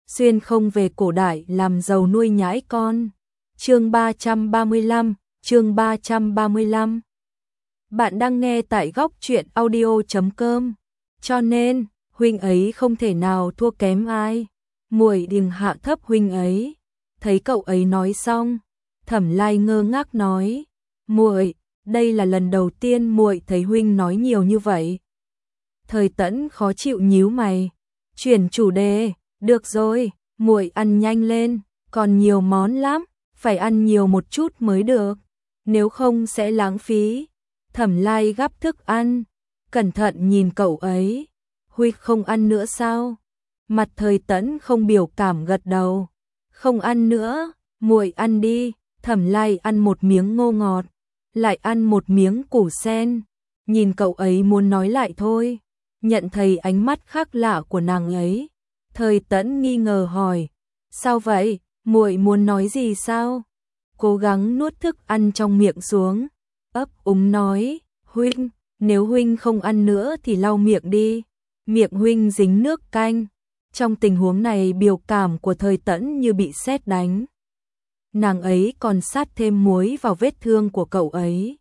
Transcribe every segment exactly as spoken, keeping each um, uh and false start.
xuyên không về cổ đại làm giàu nuôi nhãi con. Chương ba trăm ba mươi lăm, chương ba trăm ba mươi lăm. Bạn đang nghe tại góc truyện audio chấm com. Cho nên, huynh ấy không thể nào thua kém ai. Muội đừng hạ thấp huynh ấy. Thấy cậu ấy nói xong, Thẩm Lai ngơ ngác nói: "Muội, đây là lần đầu tiên muội thấy huynh nói nhiều như vậy." Thời Tẫn khó chịu nhíu mày, chuyển chủ đề: "Được rồi, muội ăn nhanh lên, còn nhiều món lắm, phải ăn nhiều một chút mới được, nếu không sẽ lãng phí." Thẩm Lai gắp thức ăn, cẩn thận nhìn cậu ấy: "Huynh không ăn nữa sao?" Mặt Thời Tẫn không biểu cảm gật đầu: "Không ăn nữa, muội ăn đi." Thẩm Lai ăn một miếng ngô ngọt, lại ăn một miếng củ sen, nhìn cậu ấy muốn nói lại thôi. Nhận thấy ánh mắt khác lạ của nàng ấy, Thời Tẫn nghi ngờ hỏi: "Sao vậy, muội muốn nói gì sao?" Cố gắng nuốt thức ăn trong miệng xuống, ấp úng nói: "Huynh, nếu huynh không ăn nữa thì lau miệng đi, miệng huynh dính nước canh." Trong tình huống này biểu cảm của Thời Tẫn như bị sét đánh. Nàng ấy còn sát thêm muối vào vết thương của cậu ấy.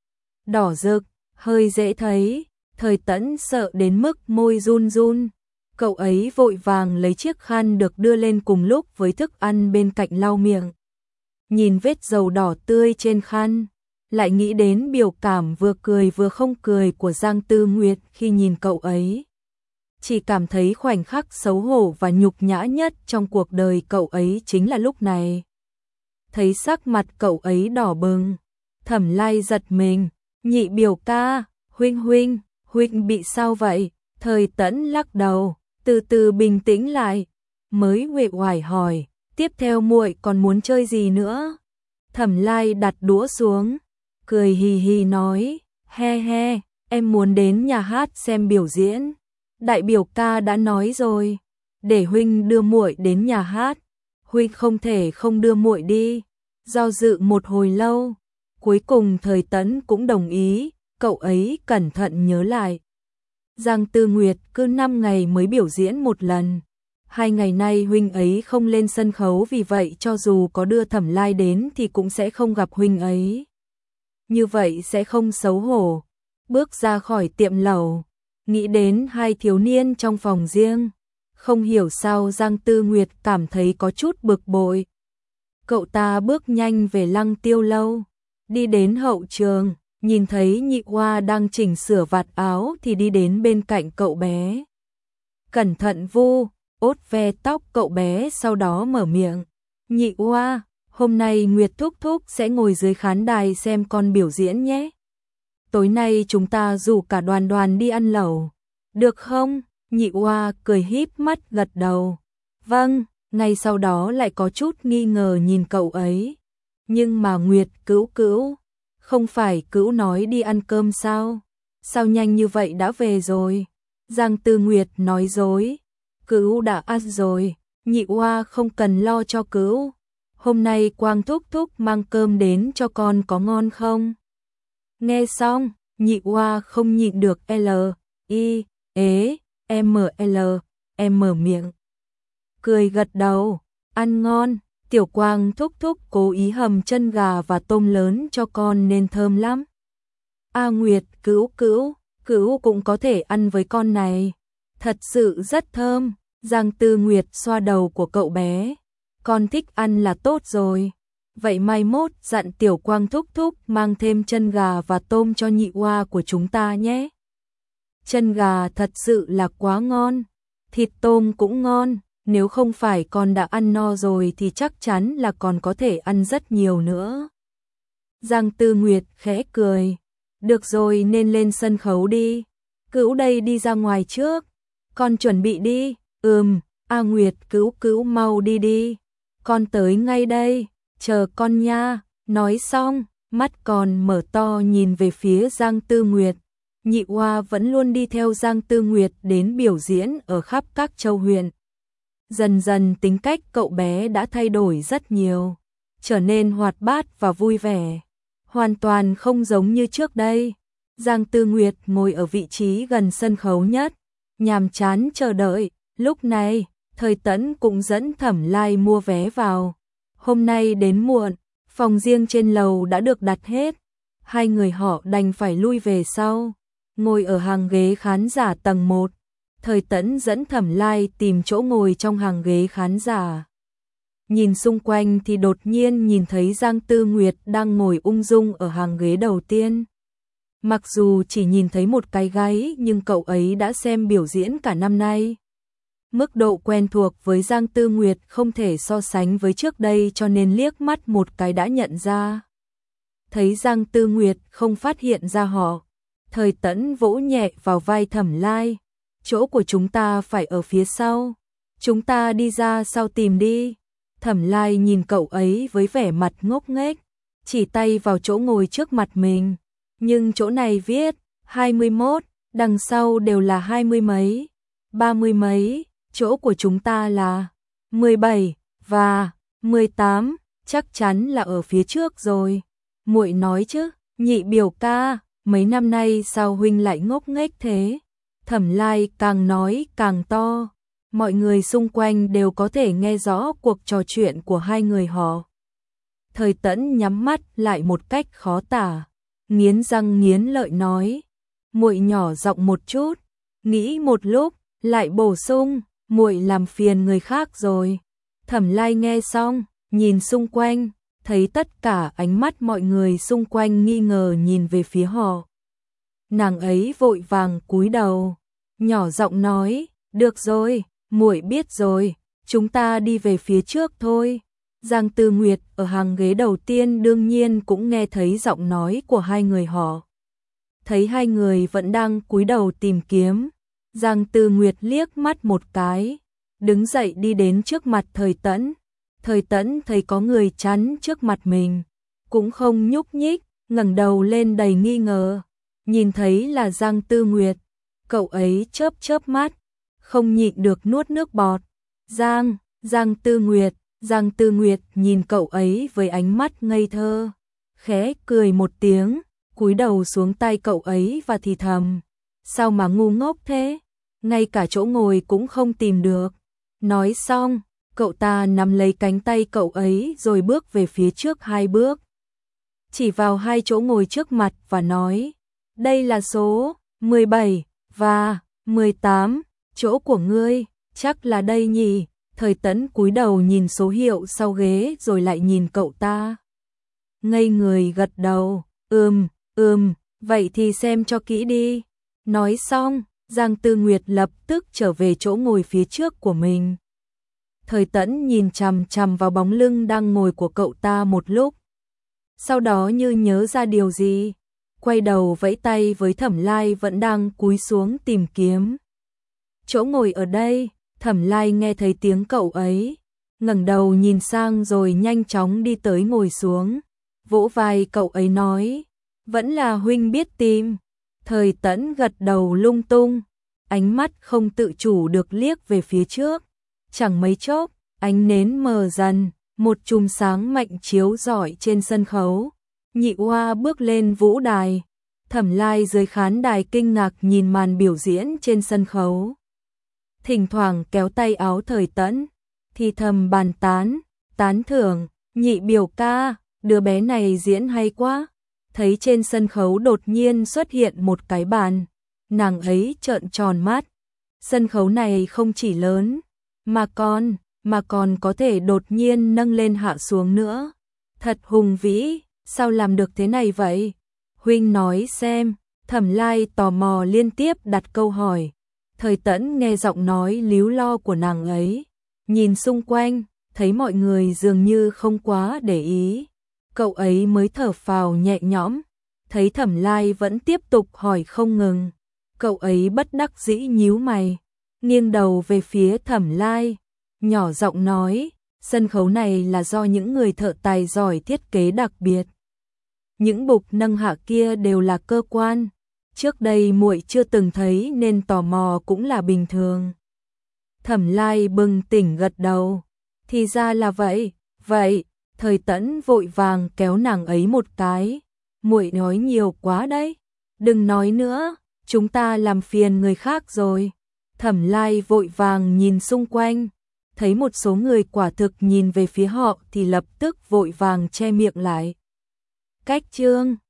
Đỏ rực, hơi dễ thấy, Thời Tẫn sợ đến mức môi run run. Cậu ấy vội vàng lấy chiếc khăn được đưa lên cùng lúc với thức ăn bên cạnh lau miệng. Nhìn vết dầu đỏ tươi trên khăn, lại nghĩ đến biểu cảm vừa cười vừa không cười của Giang Tư Nguyệt khi nhìn cậu ấy. Chỉ cảm thấy khoảnh khắc xấu hổ và nhục nhã nhất trong cuộc đời cậu ấy chính là lúc này. Thấy sắc mặt cậu ấy đỏ bừng, Thẩm Lai giật mình: "Nhị biểu ca, huynh huynh, huynh bị sao vậy?" Thời Tẫn lắc đầu, từ từ bình tĩnh lại, mới uể oải hỏi: "Tiếp theo muội còn muốn chơi gì nữa?" Thẩm Lai đặt đũa xuống, cười hì hì nói: "He he, em muốn đến nhà hát xem biểu diễn. Đại biểu ca đã nói rồi, để huynh đưa muội đến nhà hát. Huynh không thể không đưa muội đi." Do dự một hồi lâu, cuối cùng Thời Tẫn cũng đồng ý. Cậu ấy cẩn thận nhớ lại, Giang Tư Nguyệt cứ năm ngày mới biểu diễn một lần. Hai ngày nay huynh ấy không lên sân khấu, vì vậy cho dù có đưa Thẩm Lai đến thì cũng sẽ không gặp huynh ấy. Như vậy sẽ không xấu hổ. Bước ra khỏi tiệm lẩu, nghĩ đến hai thiếu niên trong phòng riêng, không hiểu sao Giang Tư Nguyệt cảm thấy có chút bực bội. Cậu ta bước nhanh về Lăng Tiêu lâu, đi đến hậu trường, nhìn thấy Nhị Oa đang chỉnh sửa vạt áo thì đi đến bên cạnh cậu bé. Cẩn thận vu, ốt ve tóc cậu bé, sau đó mở miệng: "Nhị Oa, hôm nay Nguyệt thúc thúc sẽ ngồi dưới khán đài xem con biểu diễn nhé. Tối nay chúng ta rủ cả đoàn đoàn đi ăn lẩu, được không?" Nhị Oa cười híp mắt gật đầu: "Vâng." Ngay sau đó lại có chút nghi ngờ nhìn cậu ấy: "Nhưng mà Nguyệt cữu cữu, không phải cữu nói đi ăn cơm sao? Sao nhanh như vậy đã về rồi?" Giang Tư Nguyệt nói dối: "Cữu đã ăn rồi, Nhị Oa không cần lo cho cữu. Hôm nay Quang thúc thúc mang cơm đến cho con có ngon không?" Nghe xong, Nhị Oa không nhịn được L, I, ế, M, L, em mở miệng, cười gật đầu: "Ăn ngon, Tiểu Quang thúc thúc cố ý hầm chân gà và tôm lớn cho con nên thơm lắm." "A Nguyệt cữu cữu, cữu cũng có thể ăn với con này, thật sự rất thơm." Giang Tư Nguyệt xoa đầu của cậu bé: "Con thích ăn là tốt rồi. Vậy mai mốt dặn Tiểu Quang thúc thúc mang thêm chân gà và tôm cho Nhị Oa của chúng ta nhé. Chân gà thật sự là quá ngon, thịt tôm cũng ngon, nếu không phải con đã ăn no rồi thì chắc chắn là còn có thể ăn rất nhiều nữa." Giang Tư Nguyệt khẽ cười: "Được rồi, nên lên sân khấu đi. Cữu đây đi ra ngoài trước, con chuẩn bị đi." "Ừm, A Nguyệt cữu cữu mau đi đi, con tới ngay đây, chờ con nha." Nói xong, mắt còn mở to nhìn về phía Giang Tư Nguyệt. Nhị Oa vẫn luôn đi theo Giang Tư Nguyệt đến biểu diễn ở khắp các châu huyện. Dần dần tính cách cậu bé đã thay đổi rất nhiều, trở nên hoạt bát và vui vẻ, hoàn toàn không giống như trước đây. Giang Tư Nguyệt ngồi ở vị trí gần sân khấu nhất, nhàm chán chờ đợi. Lúc này, Thời Tẫn cũng dẫn Thẩm Lai mua vé vào. Hôm nay đến muộn, phòng riêng trên lầu đã được đặt hết. Hai người họ đành phải lui về sau, ngồi ở hàng ghế khán giả tầng một. Thời Tẫn dẫn Thẩm Lai tìm chỗ ngồi trong hàng ghế khán giả. Nhìn xung quanh thì đột nhiên nhìn thấy Giang Tư Nguyệt đang ngồi ung dung ở hàng ghế đầu tiên. Mặc dù chỉ nhìn thấy một cái gáy nhưng cậu ấy đã xem biểu diễn cả năm nay. Mức độ quen thuộc với Giang Tư Nguyệt không thể so sánh với trước đây cho nên liếc mắt một cái đã nhận ra. Thấy Giang Tư Nguyệt không phát hiện ra họ, Thời Tẫn vỗ nhẹ vào vai Thẩm Lai. Chỗ của chúng ta phải ở phía sau. Chúng ta đi ra sau tìm đi. Thẩm Lai nhìn cậu ấy với vẻ mặt ngốc nghếch, chỉ tay vào chỗ ngồi trước mặt mình. Nhưng chỗ này viết hai mươi mốt, đằng sau đều là hai mươi mấy, ba mươi mấy, chỗ của chúng ta là mười bảy và mười tám, chắc chắn là ở phía trước rồi. Muội nói chứ, Nhị biểu ca, mấy năm nay sao huynh lại ngốc nghếch thế? Thẩm Lai càng nói càng to, mọi người xung quanh đều có thể nghe rõ cuộc trò chuyện của hai người họ. Thời Tẫn nhắm mắt lại một cách khó tả, nghiến răng nghiến lợi nói, muội nhỏ giọng một chút, nghĩ một lúc, lại bổ sung, muội làm phiền người khác rồi. Thẩm Lai nghe xong, nhìn xung quanh, thấy tất cả ánh mắt mọi người xung quanh nghi ngờ nhìn về phía họ. Nàng ấy vội vàng cúi đầu, nhỏ giọng nói, được rồi, muội biết rồi, chúng ta đi về phía trước thôi. Giang Tư Nguyệt ở hàng ghế đầu tiên đương nhiên cũng nghe thấy giọng nói của hai người họ. Thấy hai người vẫn đang cúi đầu tìm kiếm, Giang Tư Nguyệt liếc mắt một cái, đứng dậy đi đến trước mặt Thời Tẫn. Thời Tẫn thấy có người chắn trước mặt mình, cũng không nhúc nhích, ngẩng đầu lên đầy nghi ngờ, nhìn thấy là Giang Tư Nguyệt, cậu ấy chớp chớp mắt, không nhịn được nuốt nước bọt. Giang, Giang Tư Nguyệt, Giang Tư Nguyệt nhìn cậu ấy với ánh mắt ngây thơ, khẽ cười một tiếng, cúi đầu xuống tay cậu ấy và thì thầm, sao mà ngu ngốc thế, ngay cả chỗ ngồi cũng không tìm được. Nói xong, cậu ta nắm lấy cánh tay cậu ấy rồi bước về phía trước hai bước, chỉ vào hai chỗ ngồi trước mặt và nói, đây là số mười bảy và mười tám, chỗ của ngươi, chắc là đây nhỉ. Thời Tẫn cúi đầu nhìn số hiệu sau ghế rồi lại nhìn cậu ta. Ngây người gật đầu, ừm, ừm, vậy thì xem cho kỹ đi. Nói xong, Giang Tư Nguyệt lập tức trở về chỗ ngồi phía trước của mình. Thời Tẫn nhìn chằm chằm vào bóng lưng đang ngồi của cậu ta một lúc. Sau đó như nhớ ra điều gì, quay đầu vẫy tay với Thẩm Lai vẫn đang cúi xuống tìm kiếm. Chỗ ngồi ở đây. Thẩm Lai nghe thấy tiếng cậu ấy, ngẩng đầu nhìn sang rồi nhanh chóng đi tới ngồi xuống, vỗ vai cậu ấy nói, vẫn là huynh biết tìm. Thời Tẫn gật đầu lung tung, ánh mắt không tự chủ được liếc về phía trước. Chẳng mấy chốc, ánh nến mờ dần, một chùm sáng mạnh chiếu rọi trên sân khấu. Nhị Oa bước lên vũ đài, Thẩm Lai dưới khán đài kinh ngạc nhìn màn biểu diễn trên sân khấu. Thỉnh thoảng kéo tay áo Thời Tẫn, thì thầm bàn tán, tán thưởng, nhị biểu ca, đứa bé này diễn hay quá. Thấy trên sân khấu đột nhiên xuất hiện một cái bàn, nàng ấy trợn tròn mắt. Sân khấu này không chỉ lớn, mà còn, mà còn có thể đột nhiên nâng lên hạ xuống nữa. Thật hùng vĩ, sao làm được thế này vậy? Huynh nói xem. Thẩm Lai tò mò liên tiếp đặt câu hỏi. Thời Tẫn nghe giọng nói líu lo của nàng ấy, nhìn xung quanh, thấy mọi người dường như không quá để ý. Cậu ấy mới thở phào nhẹ nhõm, thấy Thẩm Lai vẫn tiếp tục hỏi không ngừng. Cậu ấy bất đắc dĩ nhíu mày, nghiêng đầu về phía Thẩm Lai, nhỏ giọng nói, sân khấu này là do những người thợ tài giỏi thiết kế đặc biệt. Những bục nâng hạ kia đều là cơ quan. Trước đây muội chưa từng thấy nên tò mò cũng là bình thường. Thẩm Lai bừng tỉnh gật đầu. Thì ra là vậy, vậy. Thời Tẫn vội vàng kéo nàng ấy một cái. Muội nói nhiều quá đấy. Đừng nói nữa, chúng ta làm phiền người khác rồi. Thẩm Lai vội vàng nhìn xung quanh, thấy một số người quả thực nhìn về phía họ thì lập tức vội vàng che miệng lại. Cách chương